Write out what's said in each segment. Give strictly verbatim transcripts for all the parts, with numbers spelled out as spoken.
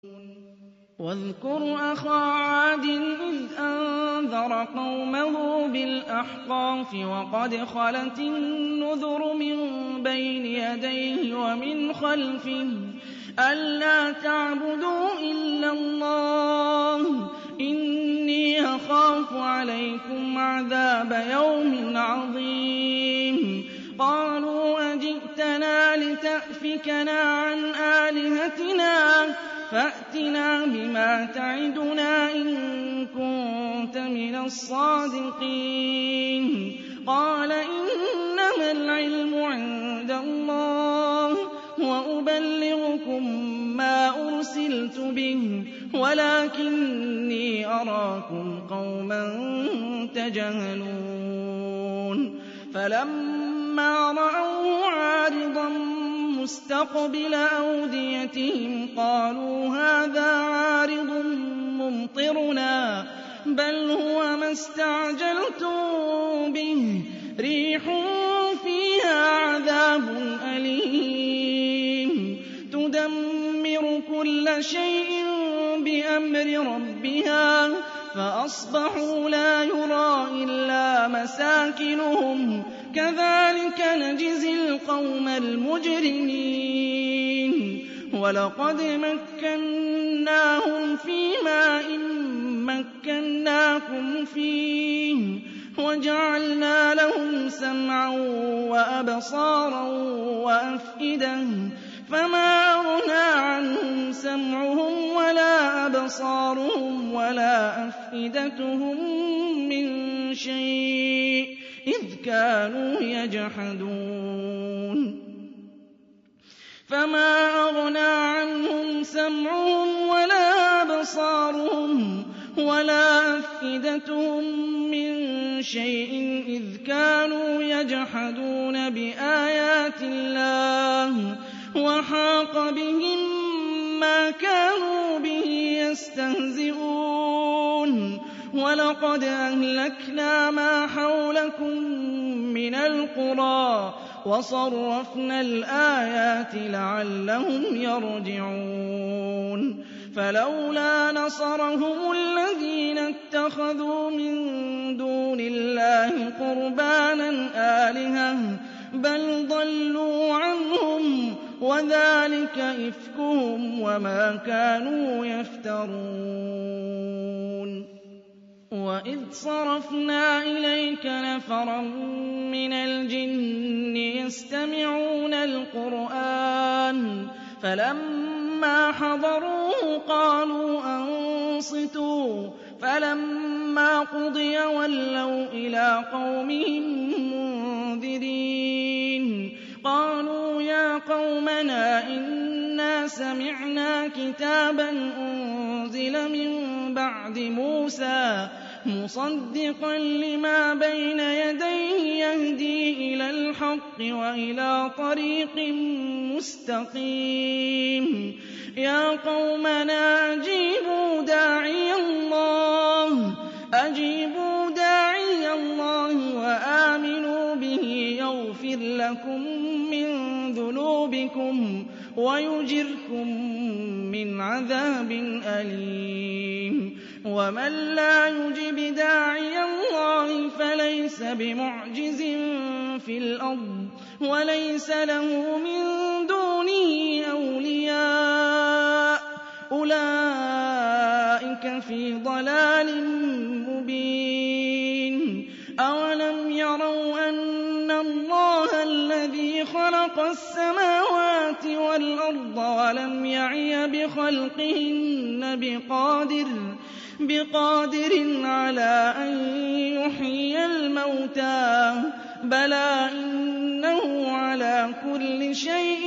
وَاذْكُرْ أَخَا عَادٍ إِذْ أَنذَرَ قَوْمَهُ بِالْأَحْقَافِ وَقَدْ خَلَتِ النُّذُرُ مِن بَيْنِ يَدَيْهِ وَمِنْ خَلْفِهِ أَلَّا تَعْبُدُوا إِلَّا اللَّهَ إِنِّي أَخَافُ عَلَيْكُمْ عَذَابَ يَوْمٍ عَظِيمٍ قَالُوا أَجِئْتَنَا لِتَأْفِكَنَا عَنْ آلِهَتِنَا فَأْتِنَا بِمَا تَعِدُنَا إِن كُنتَ مِنَ الصَّادِقِينَ قَالَ إِنَّمَا الْعِلْمُ عِندَ اللَّهِ وَأُبَلِّغُكُم مَّا أُرْسِلْتُ بِهِ وَلَٰكِنِّي أَرَاكُمْ قَوْمًا تَجْهَلُونَ فَلَمَّا رَأَوْهُ عَارِضًا مُّسْتَقْبِلَ أَوْدِيَتِهِمْ قَالُوا هَٰذَا عَارِضٌ مُّمْطِرُنَا بَلْ هُوَ مَا اسْتَعْجَلْتُم بِهِ رِيحٌ فِيهَا عَذَابٌ أَلِيمٌ تُدَمِّرُ كُلَّ شَيْءٍ بِأَمْرِ رَبِّهَا فَأَصْبَحُوا لَا يُرَىٰ إِلَّا مَسَاكِنُهُمْ كَذَٰلِكَ نَجْزِي الْقَوْمَ الْمُجْرِمِينَ وَلَقَدْ مَكَّنَّاهُمْ فِي مَاءٍ مَّكَّنَّاكُمْ فِيهِ وَجَعَلْنَا لَهُمْ سَمْعًا وَأَبْصَارًا وَأَفْئِدَةً فَمَا أَغْنَىٰ عَنْهُمْ سَمْعُهُمْ وَلَا أَبْصَارُهُمْ وَلَا أَفْئِدَتُهُم مِّن شَيْءٍ إِذْ كَانُوا يَجْحَدُونَ فَمَا أَغْنَىٰ عَنْهُمْ سَمْعُهُمْ وَلَا أَبْصَارُهُمْ وَلَا أَفْئِدَتُهُم مِّن شَيْءٍ إِذْ كَانُوا يَجْحَدُونَ بِآيَاتِ اللَّهِ وَحَاقَ بِهِم مَّا كَانُوا بِهِ يَسْتَهْزِئُونَ وَلَقَدْ أَهْلَكْنَا مَا حَوْلَكُم مِّنَ الْقُرَىٰ وَصَرَّفْنَا الْآيَاتِ لَعَلَّهُمْ يَرْجِعُونَ فَلَوْلَا نَصَرَهُمُ الَّذِينَ اتَّخَذُوا مِن دُونِ اللَّهِ قُرْبَانًا آلِهَةً بَلْ ضَلُّوا عَنْهُمْ وَذَٰلِكَ إِفْكُهُمْ وَمَا كَانُوا يَفْتَرُونَ وَإِذْ صَرَفْنَا إِلَيْكَ نَفَرًا مِّنَ الْجِنِّ يَسْتَمِعُونَ الْقُرْآنَ فَلَمَّا حَضَرُوهُ قَالُوا أَنصِتُوا فَلَمَّا قُضِيَ وَلَّوْا إِلَىٰ قَوْمِهِم مُّنذِرِينَ قَالُوا يَا قَوْمَنَا إِنَّا سَمِعْنَا كِتَابًا أُنزِلَ مِن بَعْدِ مُوسَىٰ مُصَدِّقًا لِّمَا بَيْنَ يَدَيْهِ يَهْدِي إِلَى الْحَقِّ وَإِلَىٰ طَرِيقٍ مُّسْتَقِيمٍ يَا قَوْمَنَا أَجِيبُوا دَاعِيَ اللَّهِ أَجِيبُوا دَاعِيَ اللَّهِ وَآمِنُوا بِهِ يَغْفِرْ لَكُم مِّن ذُنُوبِكُمْ وَيُجِرْكُم مِّنْ عَذَابٍ أَلِيمٍ وَمَن لَّا يُجِبْ دَاعِيَ اللَّهِ فَلَيْسَ بِمُعْجِزٍ فِي الْأَرْضِ وَلَيْسَ لَهُ مِن دُونِهِ أَوْلِيَاءُ أُولَٰئِكَ فِي ضَلَالٍ مُّبِينٍ أَوَلَمْ يَرَوْا أَنَّ اللَّهَ الَّذِي خَلَقَ السَّمَاوَاتِ وَالْأَرْضَ وَلَمْ يَعْيَ بِخَلْقِهِنَّ بِقَادِرٍ بِقَادِرٍ عَلَىٰ أَن يُحْيِيَ الْمَوْتَىٰ بَلَىٰ إِنَّهُ عَلَىٰ كُلِّ شَيْءٍ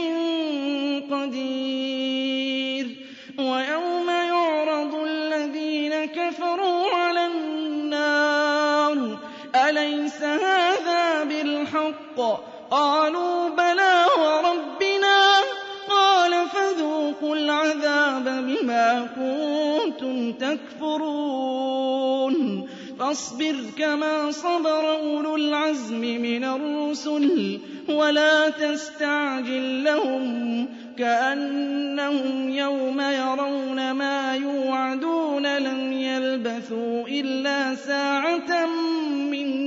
قَدِيرٌ وَيَوْمَ يُعْرَضُ الَّذِينَ كَفَرُوا عَلَى النَّارِ أَلَيْسَ هَٰذَا بِالْحَقِّ قَالُوا بَلَىٰ وَرَبِّنَا قَالَ فَذُوقُوا الْعَذَابَ بِمَا كُنتُمْ تَكْفُرُونَ فَاصْبِرْ كَمَا صَبَرَ أُولُو الْعَزْمِ مِنَ الرُّسُلِ وَلَا تَسْتَعْجِل لَّهُمْ كأنهم يوم يرون ما يوعدون لم يلبثوا إلا ساعة من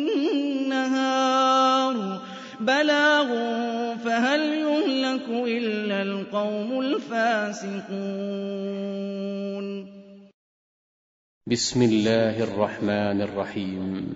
نهار بلاغ فهل يهلك إلا القوم الفاسقون. بسم الله الرحمن الرحيم.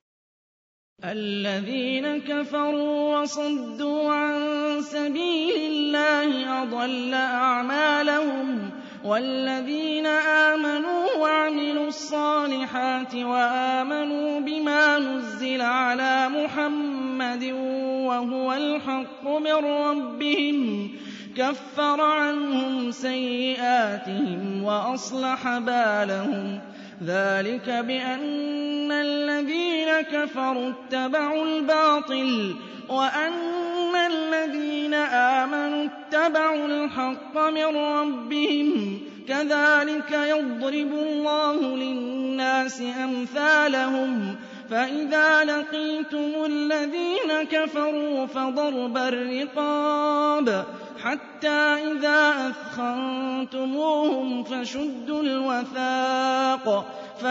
الذين كفروا وصدوا عن سبيل الله أضل أعمالهم والذين آمنوا وعملوا الصالحات وآمنوا بما نزل على محمد وهو الحق من ربهم كفر عنهم سيئاتهم وأصلح بالهم ذلك بأن الذين كفروا اتبعوا الباطل وأن الذين آمنوا اتبعوا الحق من ربهم كذلك يضرب الله للناس أمثالهم فإذا لقيتم الذين كفروا فضرب الرقاب حتى إذا أثخنتموهم فشدوا الوثاق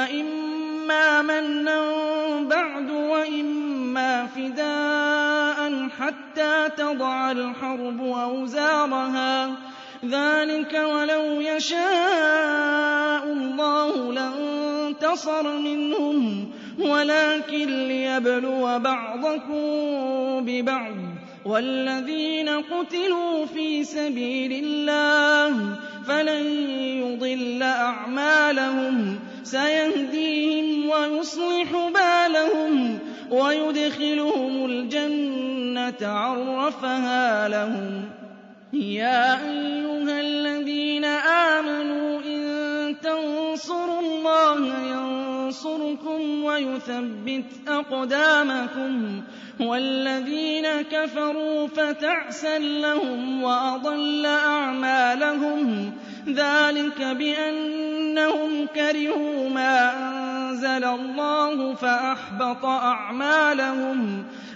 فإما منا بعد وإما فداء حتى تضع الحرب أوزارها ذلك ولو يشاء الله لانتصر منهم ولكن ليبلو بعضكم ببعض والذين قتلوا في سبيل الله فلن يضل أعمالهم سيهديهم ويصلح بالهم ويدخلهم الجنة عرفها لهم. يا أيها الذين آمنوا إن تنصروا الله ينصركم ويثبت أقدامكم والذين كفروا فتعسا لهم وأضل أعمالهم ذلك بأنهم كرهوا ما أنزل الله فأحبط أعمالهم